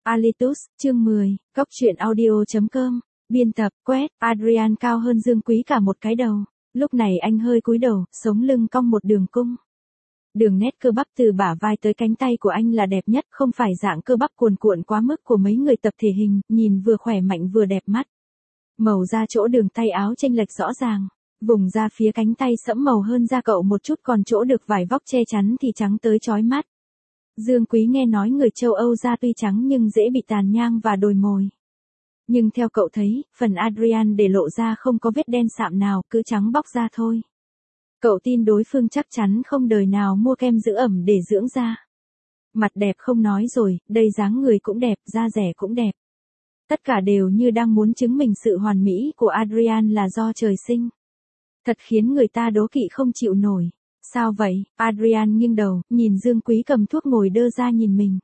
Alitus, chương 10, Cóc truyện audio.com, biên tập, quét, Adrian cao hơn Dương Quý cả một cái đầu. Lúc này anh hơi cúi đầu, sống lưng cong một đường cung. Đường nét cơ bắp từ bả vai tới cánh tay của anh là đẹp nhất, không phải dạng cơ bắp cuồn cuộn quá mức của mấy người tập thể hình, nhìn vừa khỏe mạnh vừa đẹp mắt. Màu da chỗ đường tay áo chênh lệch rõ ràng, vùng da phía cánh tay sẫm màu hơn da cậu một chút, còn chỗ được vải vóc che chắn thì trắng tới chói mắt. Dương Quý nghe nói người châu Âu da tuy trắng nhưng dễ bị tàn nhang và đồi mồi. Nhưng theo cậu thấy, phần Adrian để lộ ra không có vết đen sạm nào, cứ trắng bóc da thôi. Cậu tin đối phương chắc chắn không đời nào mua kem dưỡng ẩm để dưỡng da. Mặt đẹp không nói rồi, đây dáng người cũng đẹp, da rẻ cũng đẹp. Tất cả đều như đang muốn chứng minh sự hoàn mỹ của Adrian là do trời sinh. Thật khiến người ta đố kỵ không chịu nổi. Sao vậy? Adrian nghiêng đầu, nhìn Dương Quý cầm thuốc ngồi đơ ra nhìn mình.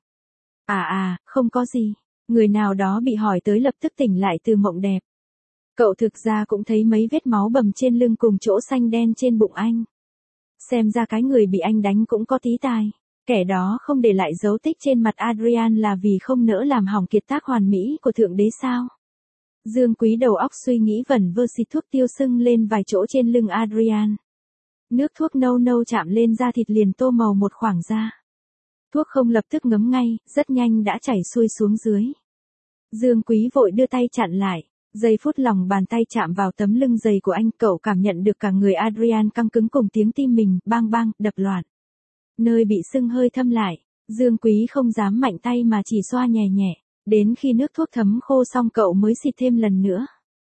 Không có gì. Người nào đó bị hỏi tới lập tức tỉnh lại từ mộng đẹp. Cậu thực ra cũng thấy mấy vết máu bầm trên lưng cùng chỗ xanh đen trên bụng anh. Xem ra cái người bị anh đánh cũng có tí tài. Kẻ đó không để lại dấu tích trên mặt Adrian là vì không nỡ làm hỏng kiệt tác hoàn mỹ của Thượng Đế sao? Dương Quý đầu óc suy nghĩ vẩn vơ, xịt thuốc tiêu sưng lên vài chỗ trên lưng Adrian. Nước thuốc nâu nâu chạm lên da thịt liền tô màu một khoảng da. Thuốc không lập tức ngấm ngay, rất nhanh đã chảy xuôi xuống dưới. Dương Quý vội đưa tay chặn lại. Giây phút lòng bàn tay chạm vào tấm lưng dày của anh, cậu cảm nhận được cả người Adrian căng cứng cùng tiếng tim mình bang bang đập loạn. Nơi bị sưng hơi thâm lại, Dương Quý không dám mạnh tay mà chỉ xoa nhẹ nhẹ, đến khi nước thuốc thấm khô xong cậu mới xịt thêm lần nữa.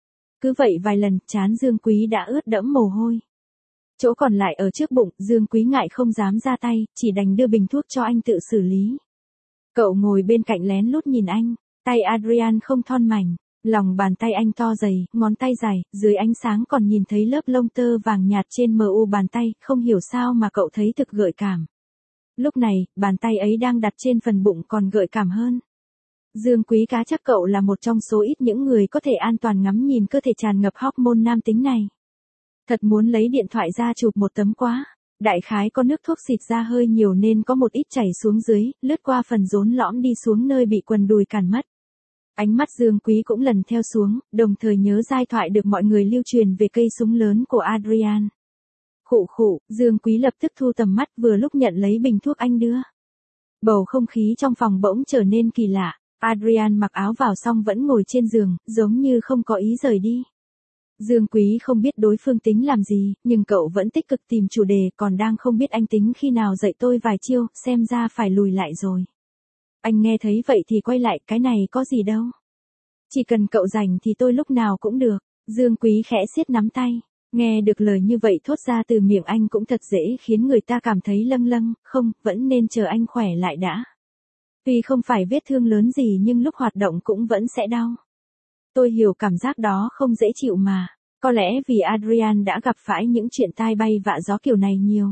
Cứ vậy vài lần, trán Dương Quý đã ướt đẫm mồ hôi. Chỗ còn lại ở trước bụng, Dương Quý ngại không dám ra tay, chỉ đành đưa bình thuốc cho anh tự xử lý. Cậu ngồi bên cạnh lén lút nhìn anh, tay Adrian không thon mảnh, lòng bàn tay anh to dày, ngón tay dài, dưới ánh sáng còn nhìn thấy lớp lông tơ vàng nhạt trên mu bàn tay, không hiểu sao mà cậu thấy thực gợi cảm. Lúc này, bàn tay ấy đang đặt trên phần bụng còn gợi cảm hơn. Dương Quý cá chắc cậu là một trong số ít những người có thể an toàn ngắm nhìn cơ thể tràn ngập hormone nam tính này. Thật muốn lấy điện thoại ra chụp một tấm quá. Đại khái có nước thuốc xịt ra hơi nhiều nên có một ít chảy xuống dưới, lướt qua phần rốn lõm đi xuống nơi bị quần đùi cản mất. Ánh mắt Dương Quý cũng lần theo xuống, đồng thời nhớ giai thoại được mọi người lưu truyền về cây súng lớn của Adrian. Khụ khụ, Dương Quý lập tức thu tầm mắt, vừa lúc nhận lấy bình thuốc anh đưa. Bầu không khí trong phòng bỗng trở nên kỳ lạ. Adrian mặc áo vào xong vẫn ngồi trên giường, giống như không có ý rời đi. Dương Quý không biết đối phương tính làm gì, nhưng cậu vẫn tích cực tìm chủ đề, còn đang không biết anh tính khi nào dạy tôi vài chiêu, xem ra phải lùi lại rồi. Anh nghe thấy vậy thì quay lại, cái này có gì đâu. Chỉ cần cậu rảnh thì tôi lúc nào cũng được. Dương Quý khẽ siết nắm tay. Nghe được lời như vậy thốt ra từ miệng anh cũng thật dễ khiến người ta cảm thấy lâng lâng, không, vẫn nên chờ anh khỏe lại đã. Tuy không phải vết thương lớn gì nhưng lúc hoạt động cũng vẫn sẽ đau. Tôi hiểu cảm giác đó không dễ chịu mà. Có lẽ vì Adrian đã gặp phải những chuyện tai bay vạ gió kiểu này nhiều.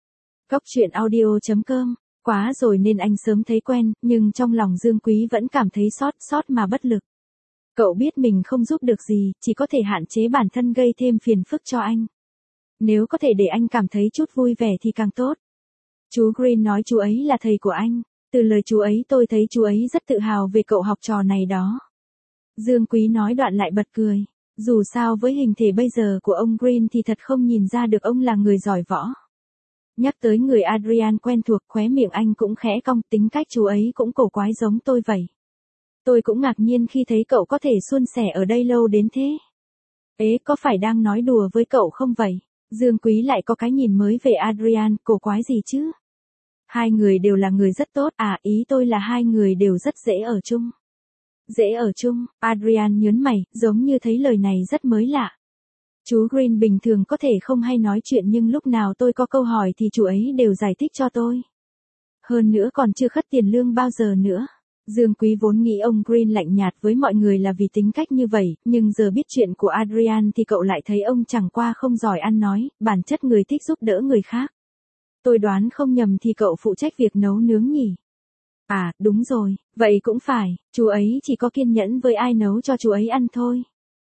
Cóc truyện audio.com. Quá rồi nên anh sớm thấy quen, nhưng trong lòng Dương Quý vẫn cảm thấy xót mà bất lực. Cậu biết mình không giúp được gì, chỉ có thể hạn chế bản thân gây thêm phiền phức cho anh. Nếu có thể để anh cảm thấy chút vui vẻ thì càng tốt. Chú Green nói chú ấy là thầy của anh. Từ lời chú ấy tôi thấy chú ấy rất tự hào về cậu học trò này đó. Dương Quý nói đoạn lại bật cười. Dù sao với hình thể bây giờ của ông Green thì thật không nhìn ra được ông là người giỏi võ. Nhắc tới người Adrian quen thuộc, khóe miệng anh cũng khẽ cong, tính cách chú ấy cũng cổ quái giống tôi vậy. Tôi cũng ngạc nhiên khi thấy cậu có thể suôn sẻ ở đây lâu đến thế. Ế, có phải đang nói đùa với cậu không vậy? Dương Quý lại có cái nhìn mới về Adrian, cổ quái gì chứ? Hai người đều là người rất tốt, ý tôi là hai người đều rất dễ ở chung. Dễ ở chung, Adrian nhớn mày, giống như thấy lời này rất mới lạ. Chú Green bình thường có thể không hay nói chuyện nhưng lúc nào tôi có câu hỏi thì chú ấy đều giải thích cho tôi. Hơn nữa còn chưa khất tiền lương bao giờ nữa. Dương Quý vốn nghĩ ông Green lạnh nhạt với mọi người là vì tính cách như vậy, nhưng giờ biết chuyện của Adrian thì cậu lại thấy ông chẳng qua không giỏi ăn nói, bản chất người thích giúp đỡ người khác. Tôi đoán không nhầm thì cậu phụ trách việc nấu nướng nhỉ? Đúng rồi, vậy cũng phải, chú ấy chỉ có kiên nhẫn với ai nấu cho chú ấy ăn thôi.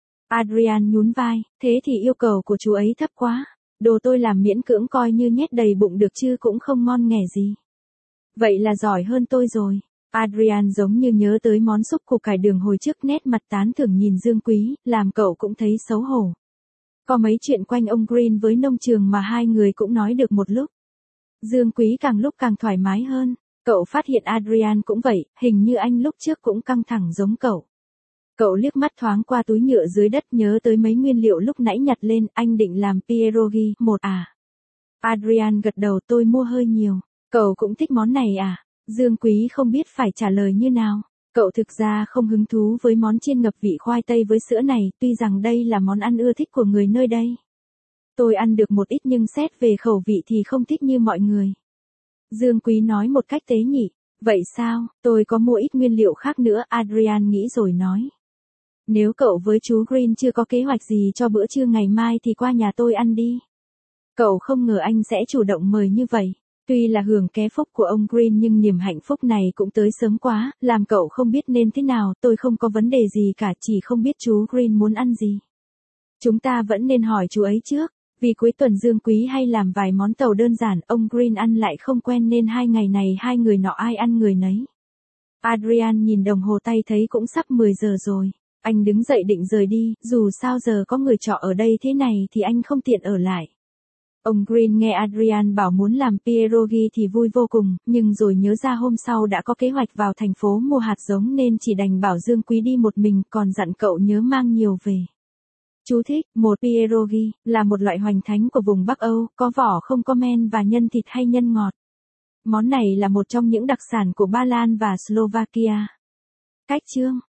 Adrian nhún vai, thế thì yêu cầu của chú ấy thấp quá. Đồ tôi làm miễn cưỡng coi như nhét đầy bụng được chứ cũng không ngon nghẻ gì. Vậy là giỏi hơn tôi rồi. Adrian giống như nhớ tới món súp củ cải đường hồi trước, nét mặt tán thưởng nhìn Dương Quý, làm cậu cũng thấy xấu hổ. Có mấy chuyện quanh ông Green với nông trường mà hai người cũng nói được một lúc. Dương Quý càng lúc càng thoải mái hơn, cậu phát hiện Adrian cũng vậy, hình như anh lúc trước cũng căng thẳng giống cậu. Cậu liếc mắt thoáng qua túi nhựa dưới đất, nhớ tới mấy nguyên liệu lúc nãy nhặt lên, anh định làm pierogi một à? Adrian gật đầu, tôi mua hơi nhiều. Cậu cũng thích món này à? Dương Quý không biết phải trả lời như nào. Cậu thực ra không hứng thú với món chiên ngập vị khoai tây với sữa này, tuy rằng đây là món ăn ưa thích của người nơi đây. Tôi ăn được một ít nhưng xét về khẩu vị thì không thích như mọi người. Dương Quý nói một cách tế nhị. Vậy sao, tôi có mua ít nguyên liệu khác nữa, Adrian nghĩ rồi nói. Nếu cậu với chú Green chưa có kế hoạch gì cho bữa trưa ngày mai thì qua nhà tôi ăn đi. Cậu không ngờ anh sẽ chủ động mời như vậy. Tuy là hưởng ké phúc của ông Green nhưng niềm hạnh phúc này cũng tới sớm quá, làm cậu không biết nên thế nào. Tôi không có vấn đề gì cả, chỉ không biết chú Green muốn ăn gì. Chúng ta vẫn nên hỏi chú ấy trước, vì cuối tuần Dương Quý hay làm vài món tàu đơn giản, ông Green ăn lại không quen nên 2 ngày này hai người nọ ai ăn người nấy. Adrian nhìn đồng hồ tay thấy cũng sắp 10 giờ rồi. Anh đứng dậy định rời đi, dù sao giờ có người trọ ở đây thế này thì anh không tiện ở lại. Ông Green nghe Adrian bảo muốn làm pierogi thì vui vô cùng, nhưng rồi nhớ ra hôm sau đã có kế hoạch vào thành phố mua hạt giống nên chỉ đành bảo Dương Quý đi một mình, còn dặn cậu nhớ mang nhiều về. Chú thích, một pierogi là một loại hoành thánh của vùng Bắc Âu, có vỏ không có men và nhân thịt hay nhân ngọt. Món này là một trong những đặc sản của Ba Lan và Slovakia. Cách chương